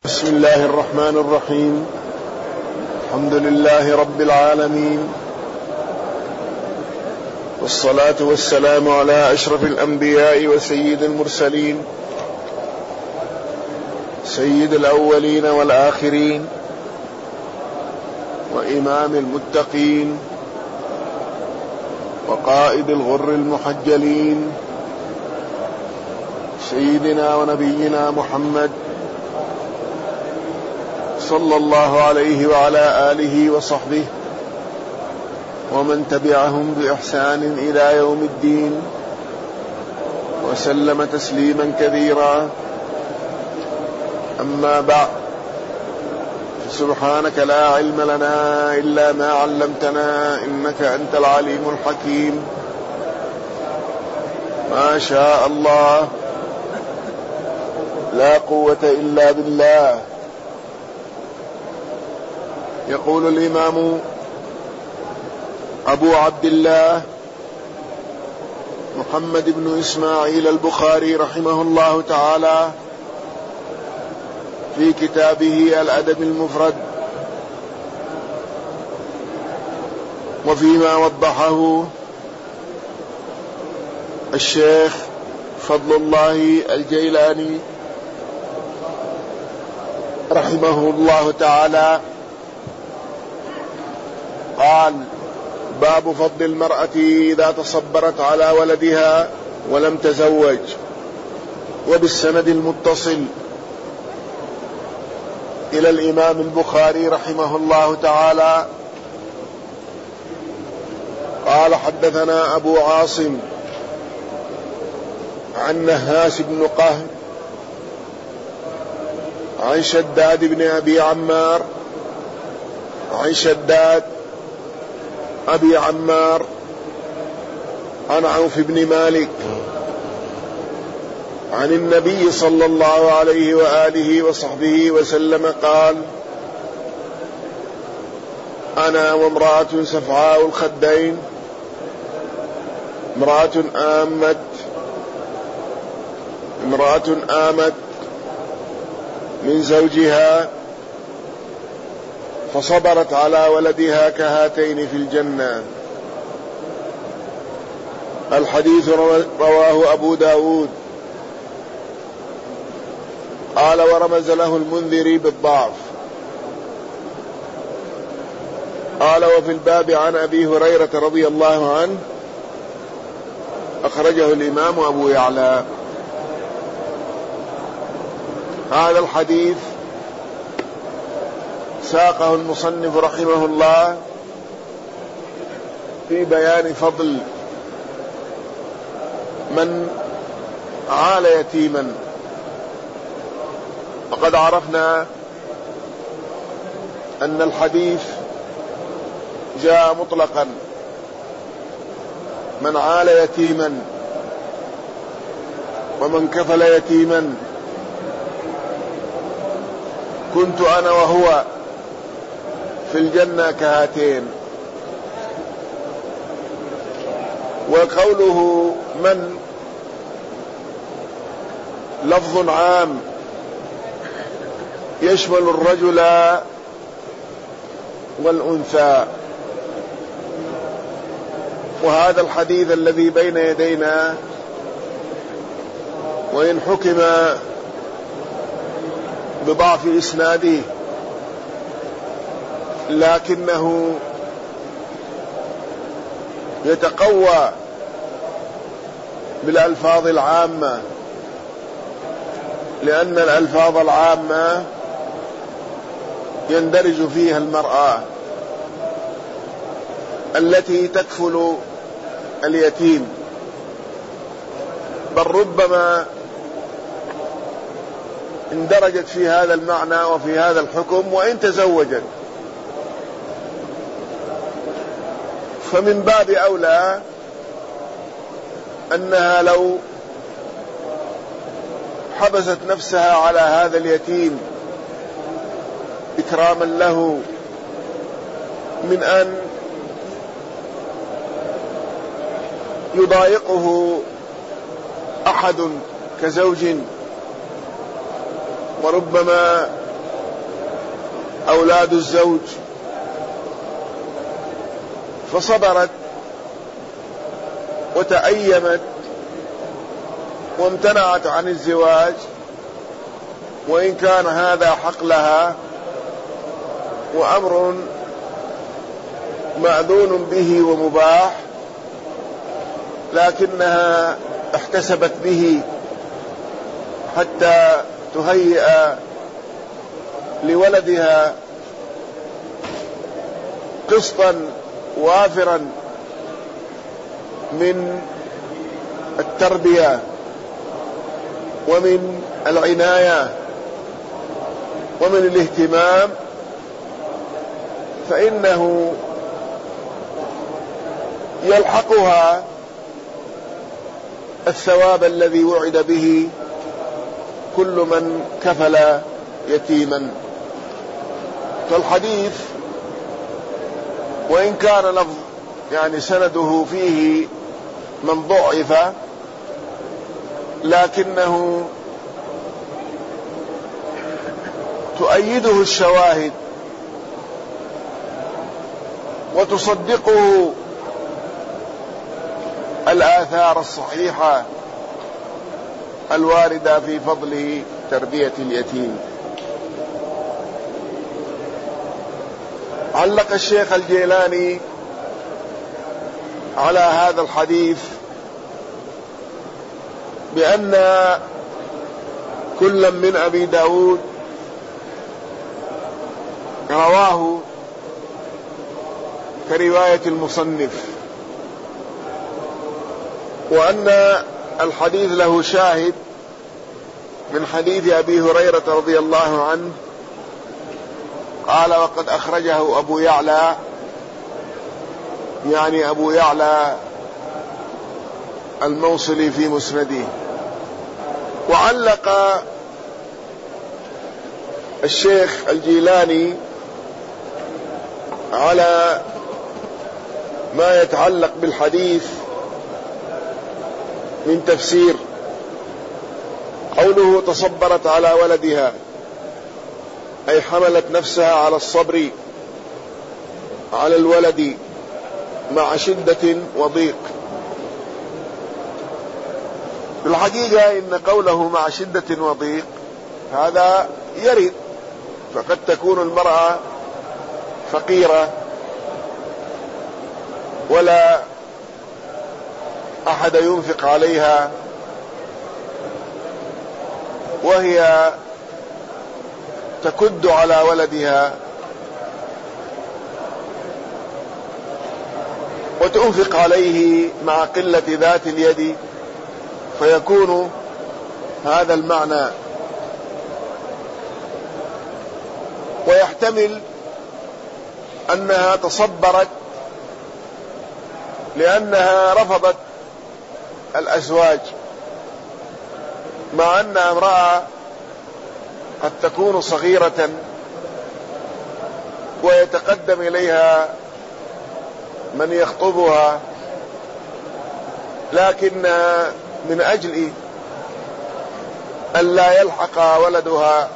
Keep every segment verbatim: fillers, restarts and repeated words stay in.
بسم الله الرحمن الرحيم. الحمد لله رب العالمين، والصلاة والسلام على أشرف الأنبياء وسيد المرسلين، سيد الأولين والآخرين، وإمام المتقين، وقائد الغر المحجلين، سيدنا ونبينا محمد صلى الله عليه وعلى آله وصحبه ومن تبعهم بإحسان إلى يوم الدين، وسلم تسليما كثيرا. أما بعد، سبحانك لا علم لنا إلا ما علمتنا إنك أنت العليم الحكيم. ما شاء الله، لا قوة إلا بالله. يقول الإمام أبو عبد الله محمد بن إسماعيل البخاري رحمه الله تعالى في كتابه الأدب المفرد، وفيما وضحه الشيخ فضل الله الجيلاني رحمه الله تعالى، قال: باب فضل المرأة إذا تصبرت على ولدها ولم تزوج. وبالسند المتصل إلى الإمام البخاري رحمه الله تعالى قال: حدثنا أبو عاصم عن نهاس بن قهم عن شداد بن أبي عمار عن شداد أبي عمار عن عوف بن مالك عن النبي صلى الله عليه وآله وصحبه وسلم قال: أنا وامرأة سفعاء الخدين، امرأة آمت امرأة آمت من زوجها فصبرت على ولدها كهاتين في الجنة. الحديث رواه أبو داود. قال: ورمز له المنذري بالضعف. قال: وفي الباب عن أبي هريرة رضي الله عنه، أخرجه الإمام أبو يعلى. هذا الحديث ساقه المصنف رحمه الله في بيان فضل من عال يتيما. وقد عرفنا أن الحديث جاء مطلقا: من عال يتيما ومن كفل يتيما كنت أنا وهو في الجنة كهاتين. وقوله من لفظ عام يشمل الرجل والأنثى. وهذا الحديث الذي بين يدينا وإن حكم بضعف إسناده لكنه يتقوى بالألفاظ العامة، لأن الألفاظ العامة يندرج فيها المرأة التي تكفل اليتيم، بل ربما اندرجت في هذا المعنى وفي هذا الحكم وإن تزوجت. فمن باب أولى أنها لو حبست نفسها على هذا اليتيم إكراما له من أن يضايقه أحد كزوج وربما أولاد الزوج، فصبرت وتأيمت وامتنعت عن الزواج، وإن كان هذا حق لها وأمر مأذون به ومباح، لكنها احتسبت به حتى تهيئ لولدها قسطا وافرا من التربية ومن العناية ومن الاهتمام، فإنه يلحقها الثواب الذي وعد به كل من كفل يتيما. فالحديث وإن كان لفظ يعني سنده فيه من ضعف، لكنه تؤيده الشواهد وتصدقه الآثار الصحيحة الواردة في فضل تربية اليتيم. علق الشيخ الجيلاني على هذا الحديث بأن كل من أبي داود رواه كرواية المصنف، وأن الحديث له شاهد من حديث أبي هريرة رضي الله عنه قال: وقد أخرجه أبو يعلى، يعني أبو يعلى الموصلي في مسنده. وعلق الشيخ الجيلاني على ما يتعلق بالحديث من تفسير قوله: تصبرت على ولدها، أي حملت نفسها على الصبر على الولد مع شدة وضيق. في الحقيقة إن قوله مع شدة وضيق هذا يرد، فقد تكون المرأة فقيرة ولا أحد ينفق عليها، وهي تكد على ولدها وتنفق عليه مع قلة ذات اليد، فيكون هذا المعنى. ويحتمل أنها تصبرت لأنها رفضت الأزواج، مع أن امرأة قد تكون صغيرة ويتقدم إليها من يخطبها، لكن من أجل أن لا يلحق ولدها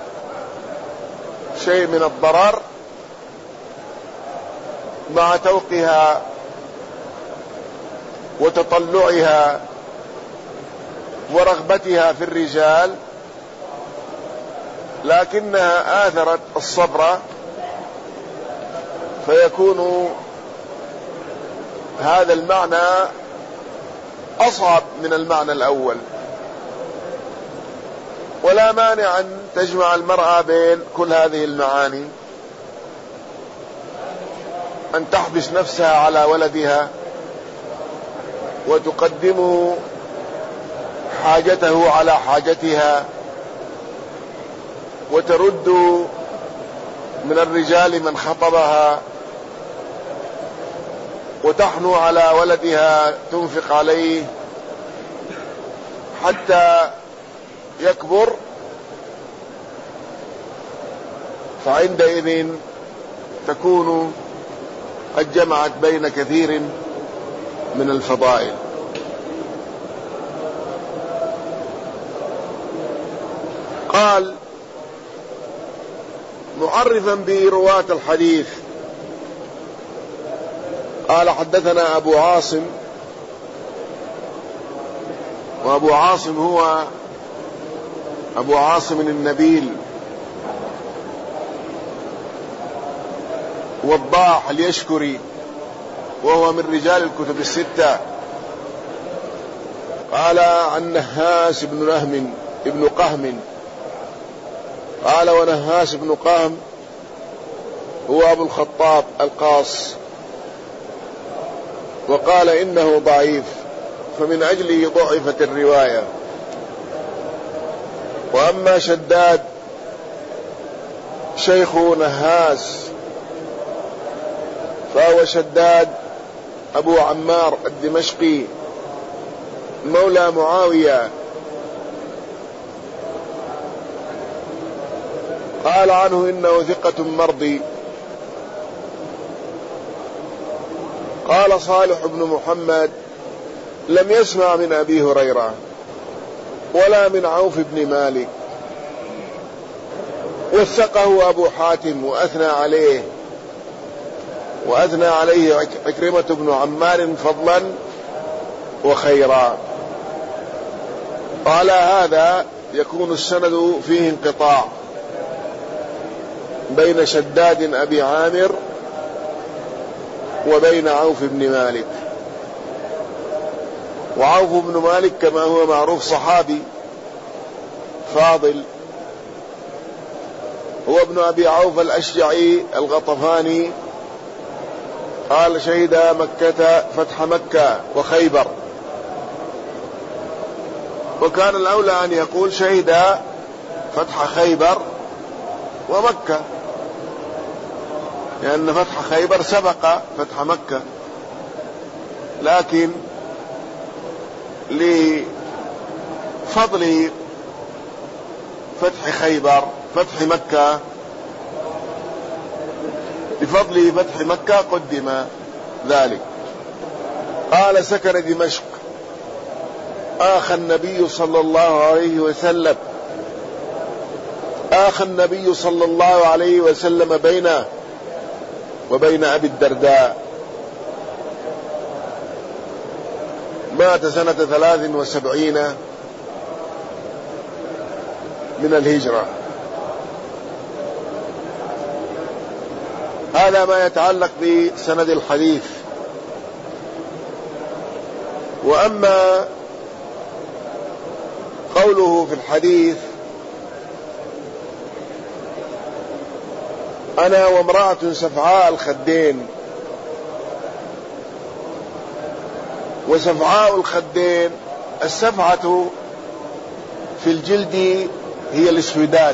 شيء من الضرر مع توقها وتطلعها ورغبتها في الرجال، لكنها آثرت الصبر، فيكون هذا المعنى أصعب من المعنى الأول. ولا مانع أن تجمع المرأة بين كل هذه المعاني، أن تحبس نفسها على ولدها وتقدم حاجته على حاجتها، وترد من الرجال من خطبها، وتحنو على ولدها تنفق عليه حتى يكبر، فعندئذ تكون قد جمعت بين كثير من الفضائل. قال: معرفا برواة الحديث. قال حدثنا أبو عاصم، وأبو عاصم هو أبو عاصم النبيل وضاح اليشكري، وهو من رجال الكتب الستة. قال عن نهاس بن نهم ابن قهم، قال ونهاس بن قهم هو أبو الخطاب القاص، وقال إنه ضعيف فمن أجله ضعفت الرواية. وأما شداد شيخ نهاس فهو شداد أبو عمار الدمشقي مولى معاوية، قال عنه إنه ثقة مرضي. قال صالح بن محمد لم يسمع من أبي هريرة ولا من عوف بن مالك، وثقه أبو حاتم وأثنى عليه وأثنى عليه عكرمة بن عمار فضلا وخيرا. قال هذا يكون السند فيه انقطاع بين شداد أبي عامر وبين عوف بن مالك. وعوف بن مالك كما هو معروف صحابي فاضل، هو ابن أبي عوف الأشجعي الغطفاني، قال شهد مكة فتح مكة وخيبر، وكان الأولى أن يقول شهد فتح خيبر ومكة، لأن فتح خيبر سبق فتح مكة، لكن لفضل فتح خيبر فتح مكة لفضل فتح مكة قدم ذلك. قال سكن دمشق آخى النبي صلى الله عليه وسلم آخى النبي صلى الله عليه وسلم بينه وبين أبي الدرداء، مات سنة ثلاث وسبعين من الهجرة. هذا ما يتعلق بسند الحديث. وأما قوله في الحديث أنا وامرأة سفعاء الخدين، وسفعاء الخدين السفعة في الجلد هي الاسوداد،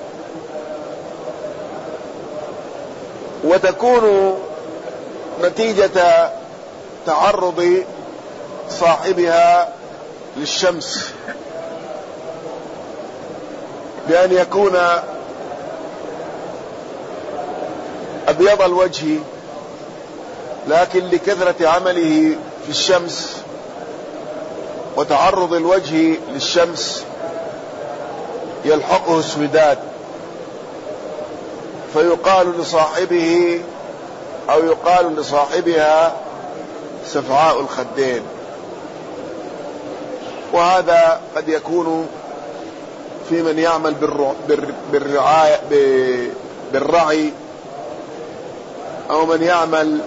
وتكون نتيجة تعرض صاحبها للشمس، بأن يكون أبيض الوجه، لكن لكثرة عمله في الشمس وتعرض الوجه للشمس يلحقه اسوداد، فيقال لصاحبه أو يقال لصاحبها سفعاء الخدين. وهذا قد يكون في من يعمل بالرعاية بالرعي، أو من يعمل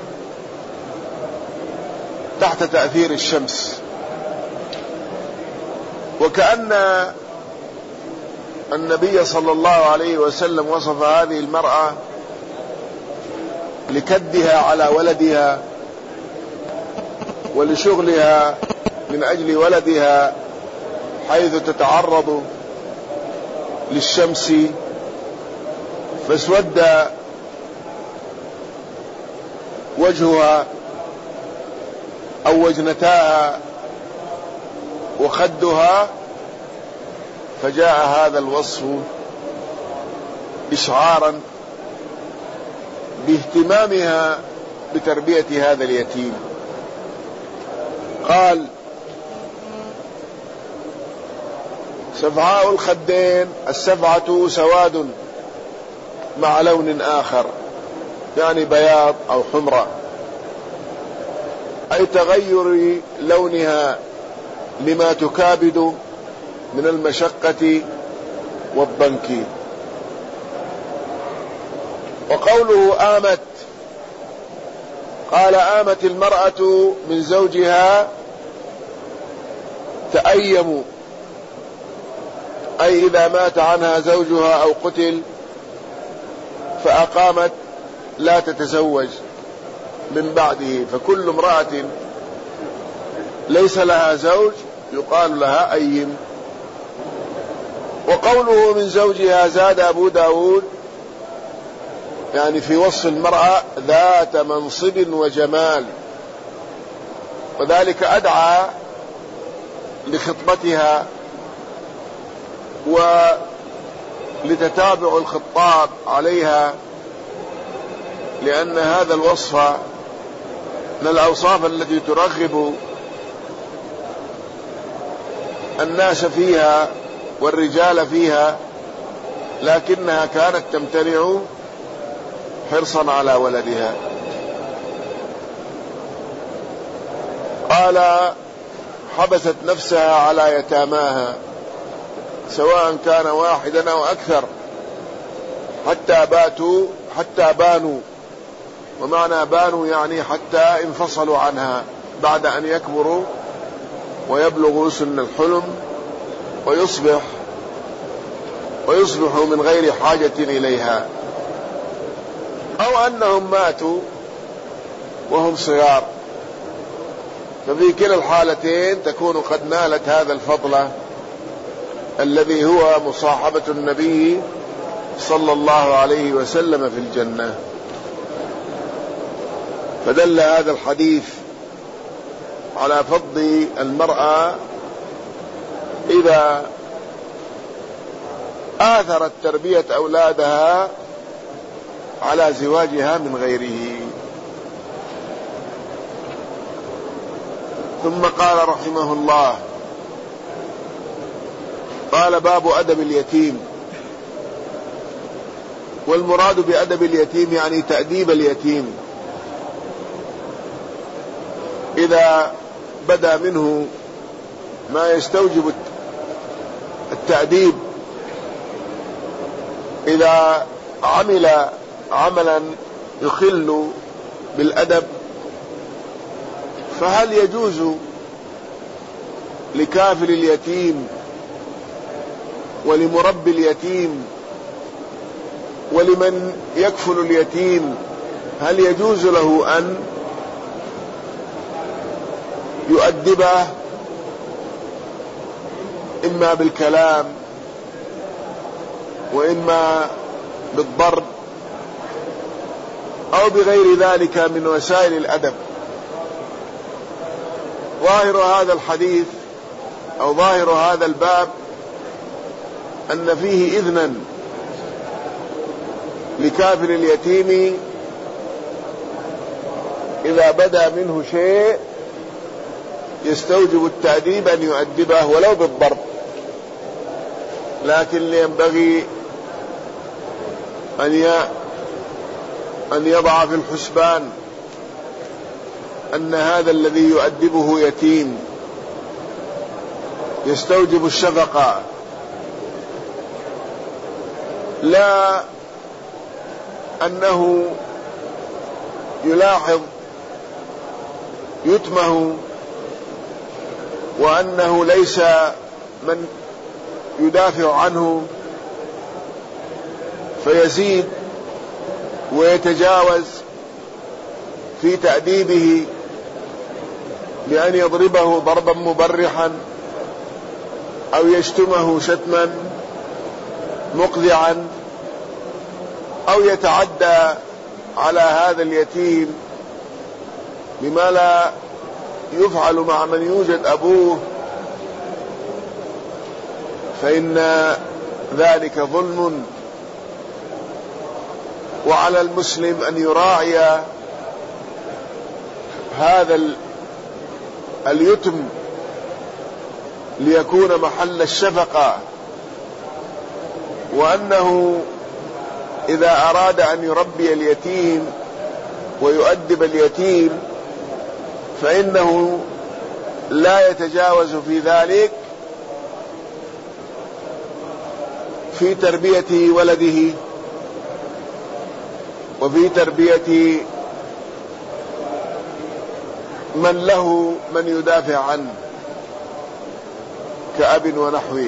تحت تأثير الشمس. وكأن النبي صلى الله عليه وسلم وصف هذه المرأة لكدها على ولدها ولشغلها من أجل ولدها، حيث تتعرض للشمس، فاسود وجهها أو وجنتاها وخدها، فجاء هذا الوصف إشعارا باهتمامها بتربية هذا اليتيم. قال سفعاء الخدين، السفعة سواد مع لون آخر، يعني بياض أو حمرة، أي تغير لونها لما تكابد من المشقة والضنك. وقوله آمت، قال آمت المرأة من زوجها تأيم، أي إذا مات عنها زوجها أو قتل فأقامت لا تتزوج من بعده، فكل امرأة ليس لها زوج يقال لها أيم. وقوله من زوجها زاد أبو داود يعني في وصف المرأة ذات منصب وجمال، وذلك أدعى لخطبتها ولتتابع الخطاب عليها، لأن هذا الوصف من الأوصاف التي ترغب الناس فيها والرجال فيها، لكنها كانت تمتنع حرصا على ولدها. قال حبست نفسها على يتاماها، سواء كان واحدا أو أكثر، حتى باتوا حتى بانوا، ومعنى بانوا يعني حتى انفصلوا عنها بعد أن يكبروا ويبلغوا سن الحلم ويصبح ويصبحوا من غير حاجة إليها، أو أنهم ماتوا وهم صغار، ففي كلا الحالتين تكون قد نالت هذا الفضل الذي هو مصاحبة النبي صلى الله عليه وسلم في الجنة. فدل هذا الحديث على فضل المرأة إذا آثرت تربية أولادها على زواجها من غيره. ثم قال رحمه الله، قال باب أدب اليتيم. والمراد بأدب اليتيم يعني تأديب اليتيم، إذا بدا منه ما يستوجب التأديب، إذا عمل عملا يخل بالأدب، فهل يجوز لكافل اليتيم ولمربي اليتيم ولمن يكفل اليتيم، هل يجوز له أن يؤدبه إما بالكلام وإما بالضرب أو بغير ذلك من وسائل الأدب؟ ظاهر هذا الحديث أو ظاهر هذا الباب أن فيه إذنا لكافل اليتيم إذا بدا منه شيء يستوجب التأديب أن يؤدبه ولو بالضرب، لكن ينبغي أن يضع في الحسبان أن هذا الذي يؤدبه يتيم يستوجب الشفقة، لا أنه يلاحظ يتمه وأنه ليس من يدافع عنه فيزيد ويتجاوز في تأديبه بأن يضربه ضربا مبرحا أو يشتمه شتما مقذعا أو يتعدى على هذا اليتيم بما لا يفعل مع من يوجد أبوه، فإن ذلك ظلم. وعلى المسلم أن يراعي هذا اليتم ليكون محل الشفقة، وأنه إذا أراد أن يربي اليتيم ويؤدب اليتيم فإنه لا يتجاوز في ذلك في تربية ولده وفي تربية من له من يدافع عنه كأب ونحوه.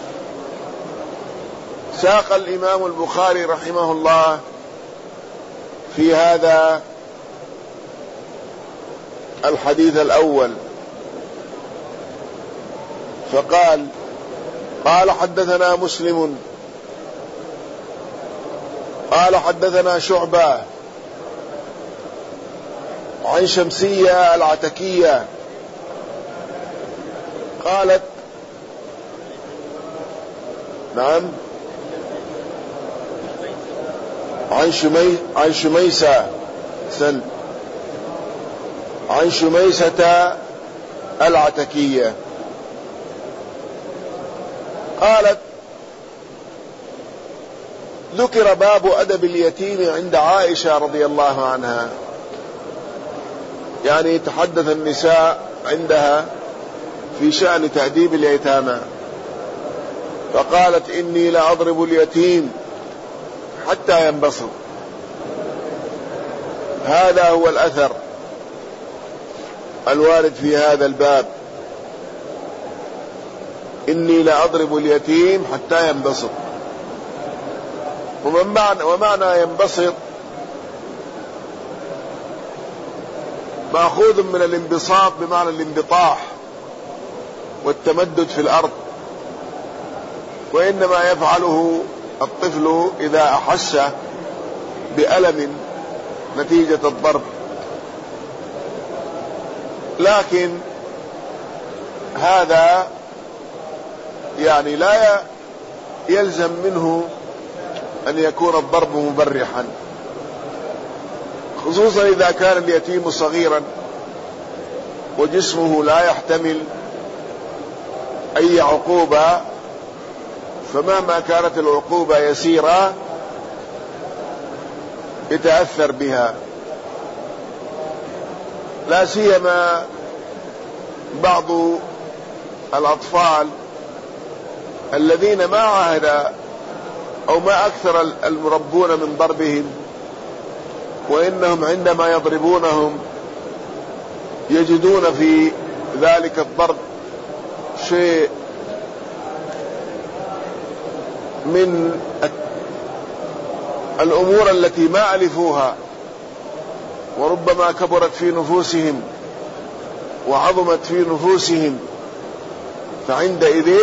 ساق الإمام البخاري رحمه الله في هذا الحديث الأول فقال: قال حدثنا مسلم قال حدثنا شعبة عن شمسية العتكية قالت نعم عن شمي عن شميسة سن عن شميسة العتكية قالت: ذكر باب أدب اليتيم عند عائشة رضي الله عنها، يعني تحدث النساء عندها في شأن تأديب اليتامى، فقالت: إني لأضرب اليتيم حتى ينبسط. هذا هو الأثر الوارد في هذا الباب، إني لأضرب اليتيم حتى ينبسط. ومن معنى ومعنى ينبسط مأخوذ من الانبساط بمعنى الانبطاح والتمدد في الأرض، وإنما يفعله الطفل إذا أحس بألم نتيجة الضرب، لكن هذا يعني لا يلزم منه أن يكون الضرب مبرحا، خصوصا إذا كان اليتيم صغيرا وجسمه لا يحتمل أي عقوبة، فمهما كانت العقوبة يسيرة يتأثر بها، لا سيما بعض الأطفال الذين ما عهد أو ما أكثر المربون من ضربهم، وإنهم عندما يضربونهم يجدون في ذلك الضرب شيء من الأمور التي ما ألفوها، وربما كبرت في نفوسهم وعظمت في نفوسهم، فعندئذ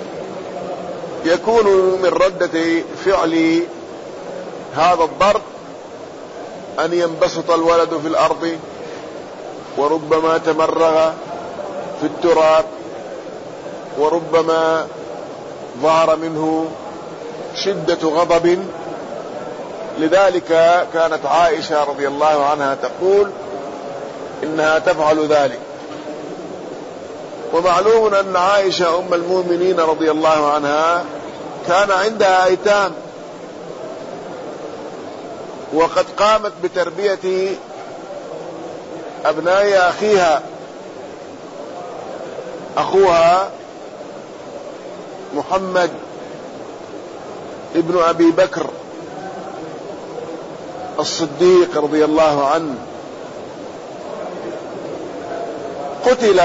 يكون من ردة فعل هذا الضرب أن ينبسط الولد في الأرض، وربما تمرغ في التراب، وربما ظهر منه شدة غضب. لذلك كانت عائشة رضي الله عنها تقول إنها تفعل ذلك. ومعلوم أن عائشة أم المؤمنين رضي الله عنها كان عندها أيتام، وقد قامت بتربية أبناء أخيها، أخوها محمد ابن أبي بكر الصديق رضي الله عنه قتل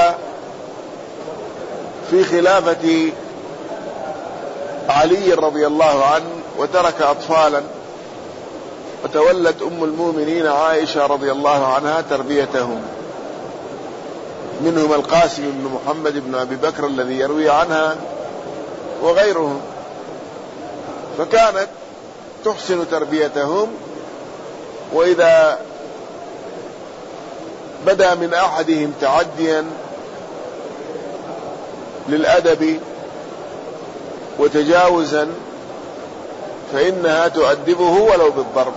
في خلافة علي رضي الله عنه، وترك أطفالا، وتولت أم المؤمنين عائشة رضي الله عنها تربيتهم، منهم القاسم بن محمد بن أبي بكر الذي يروي عنها وغيرهم، فكانت تحسن تربيتهم، وإذا بدا من أحدهم تعديا للأدب وتجاوزا فإنها تؤدبه ولو بالضرب.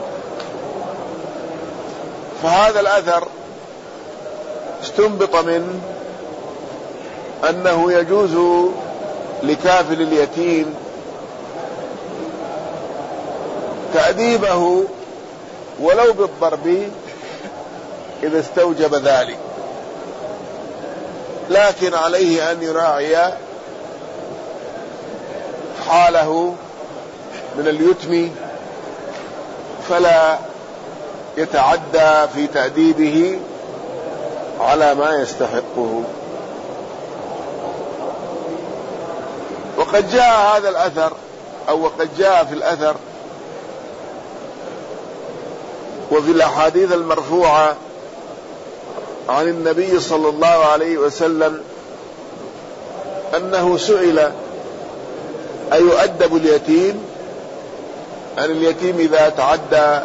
فهذا الأثر استنبط منه أنه يجوز لكافل اليتيم تأديبه ولو بالضرب إذا استوجب ذلك، لكن عليه أن يراعي حاله من اليتم فلا يتعدى في تأديبه على ما يستحقه. وقد جاء هذا الأثر أو وقد جاء في الأثر وفي الأحاديث المرفوعة عن النبي صلى الله عليه وسلم أنه سئل أيؤدب اليتيم، أن اليتيم إذا تعدى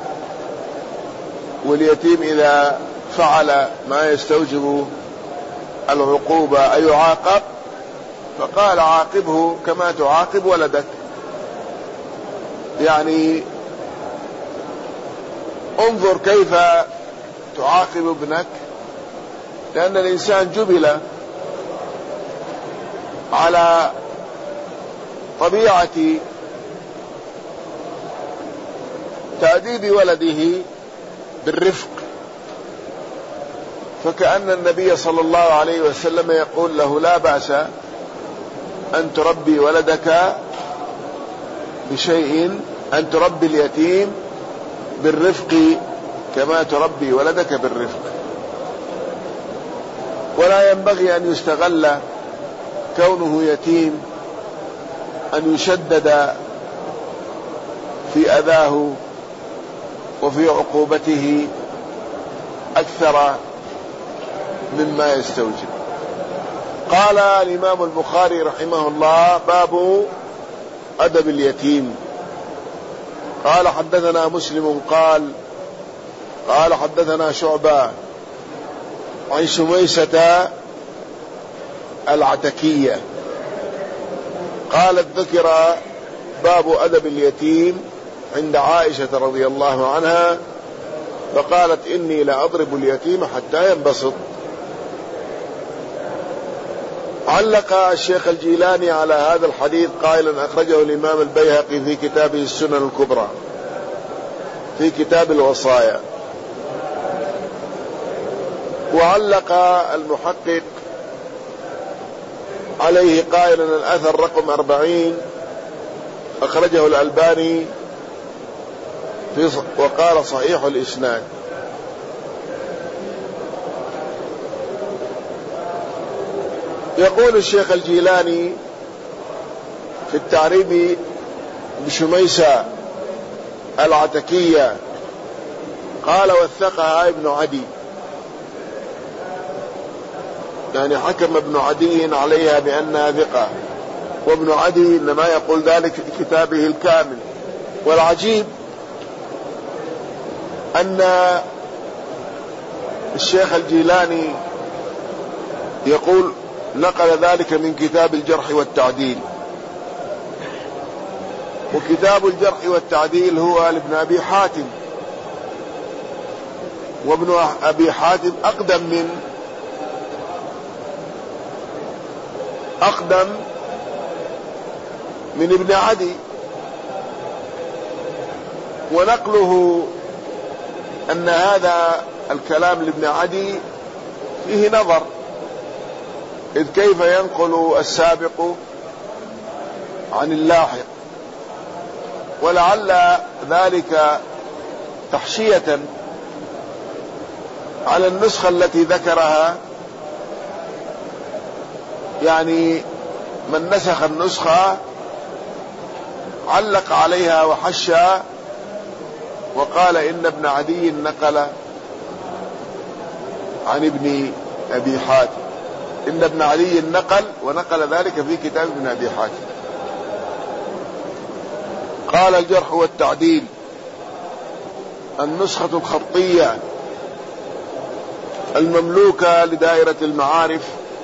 واليتيم إذا فعل ما يستوجب العقوبة أيعاقب؟ فقال عاقبه كما تعاقب ولدك، يعني انظر كيف تعاقب ابنك، لأن الإنسان جبل على طبيعة تأديب ولده بالرفق، فكأن النبي صلى الله عليه وسلم يقول له لا بأس أن تربي ولدك بشيء، أن تربي اليتيم بالرفق كما تربي ولدك بالرفق، ولا ينبغي أن يستغل كونه يتيم أن يشدد في أذاه وفي عقوبته أكثر مما يستوجب. قال الإمام البخاري رحمه الله: باب أدب اليتيم. قال حدثنا مسلم قال قال حدثنا شعبة عن شميسة العتكية قالت: ذكر باب أدب اليتيم عند عائشة رضي الله عنها، فقالت: إني لأضرب اليتيم حتى ينبسط. علق الشيخ الجيلاني على هذا الحديث قائلا: أخرجه الإمام البيهقي في كتابه السنن الكبرى في كتاب الوصايا. وعلق المحقق عليه قائلا: الأثر رقم أربعين أخرجه الألباني في وقال صحيح الإسناد. يقول الشيخ الجيلاني في التعريب بشميسة العتكية قال: وثقها ابن عدي، يعني حكم ابن عدي عليها بأنها ثقة، وابن عدي إنما يقول ذلك في كتابه الكامل. والعجيب أن الشيخ الجيلاني يقول نقل ذلك من كتاب الجرح والتعديل، وكتاب الجرح والتعديل هو لابن أبي حاتم، وابن أبي حاتم أقدم من أقدم من ابن عدي، ونقله أن هذا الكلام لابن عدي فيه نظر، إذ كيف ينقل السابق عن اللاحق؟ ولعل ذلك تحشية على النسخة التي ذكرها، يعني من نسخ النسخة علق عليها وحشى وقال إن ابن عدي نقل عن ابن أبي حاتم، إن ابن عدي نقل ونقل ذلك في كتاب ابن أبي حاتم. قال الجرح والتعديل النسخة الخطية المملوكة لدائرة المعارف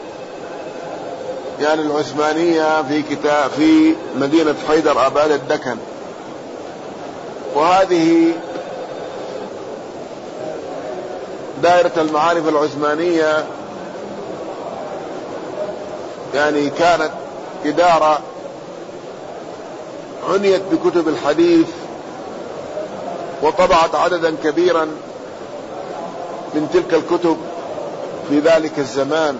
يعني العثمانية في كتاب في مدينة حيدر آباد الدكن، وهذه دائرة المعارف العثمانية يعني كانت إدارة عنيت بكتب الحديث وطبعت عددا كبيرا من تلك الكتب في ذلك الزمان،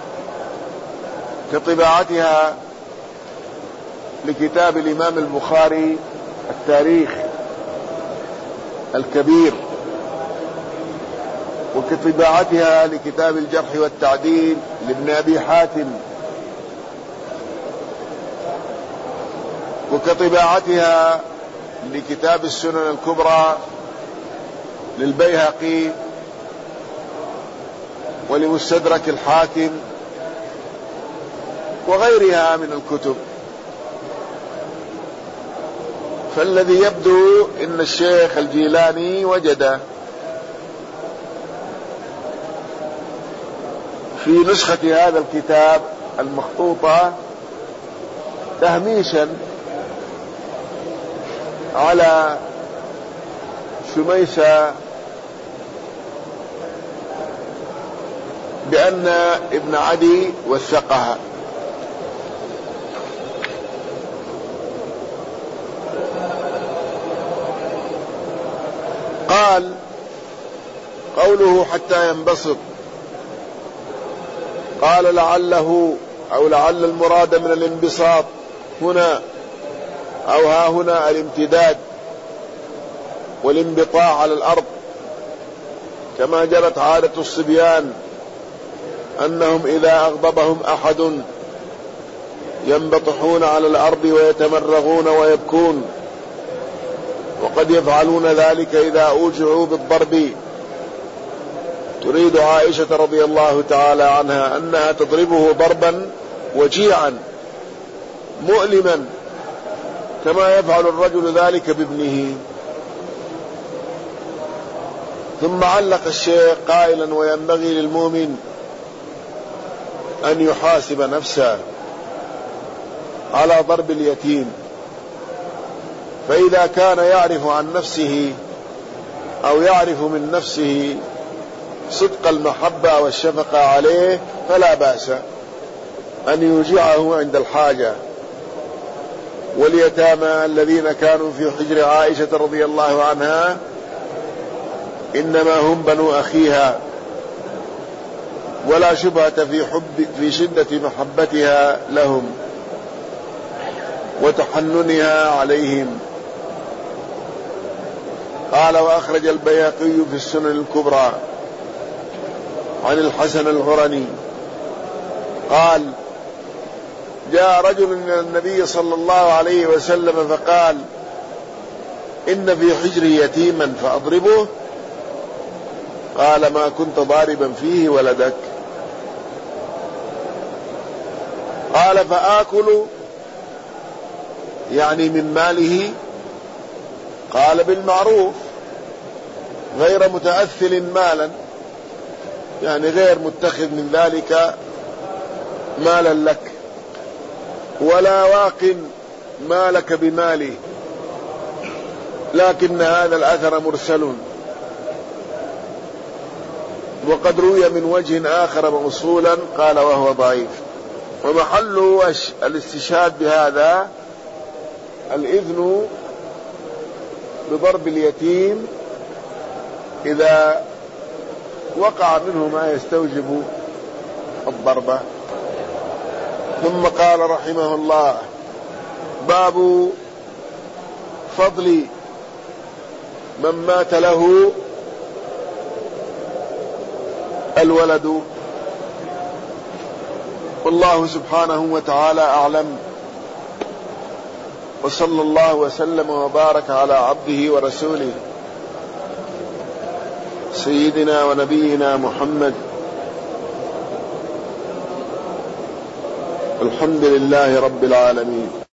كطباعتها لكتاب الإمام البخاري التاريخ الكبير، وكطباعتها لكتاب الجرح والتعديل لابن أبي حاتم، وكطباعتها لكتاب السنن الكبرى للبيهقي، ولمستدرك الحاكم وغيرها من الكتب. فالذي يبدو ان الشيخ الجيلاني وجد في نسخة هذا الكتاب المخطوطة تهميشا على شميسة بأن ابن عدي وثقها. قال قوله حتى ينبسط، قال لعله أو لعل المراد من الانبساط هنا أو ها هنا الامتداد والانبطاع على الأرض، كما جرت عادة الصبيان أنهم إذا أغضبهم أحد ينبطحون على الأرض ويتمرغون ويبكون، وقد يفعلون ذلك إذا أوجعوا بالضرب. تريد عائشة رضي الله تعالى عنها أنها تضربه ضربا وجيعا مؤلما كما يفعل الرجل ذلك بابنه. ثم علق الشيخ قائلا وينبغي للمؤمن أن يحاسب نفسه على ضرب اليتيم، فإذا كان يعرف عن نفسه أو يعرف من نفسه صدق المحبة والشفقة عليه فلا بأس أن يوجعه عند الحاجة. واليتامى الذين كانوا في حجر عائشة رضي الله عنها إنما هم بنو أخيها، ولا شبهة في حب في شدة محبتها لهم وتحننها عليهم. قال وأخرج البيهقي في السنن الكبرى عن الحسن الهرني قال جاء رجل من النبي صلى الله عليه وسلم فقال إن في حجري يتيما فأضربه؟ قال ما كنت ضاربا فيه ولدك. قال فآكل يعني من ماله؟ قال بالمعروف غير متأثل مالا، يعني غير متخذ من ذلك مالا لك، ولا واق مالك بماله. لكن هذا الأثر مرسل، وقد روي من وجه آخر موصولا قال وهو ضعيف. ومحل الاستشهاد بهذا الإذن بضرب اليتيم إذا وقع منه ما يستوجب الضربة. ثم قال رحمه الله باب فضل من مات له الولد. والله سبحانه وتعالى أعلم، وصلى الله وسلم وبارك على عبده ورسوله سيدنا ونبينا محمد. الحمد لله رب العالمين.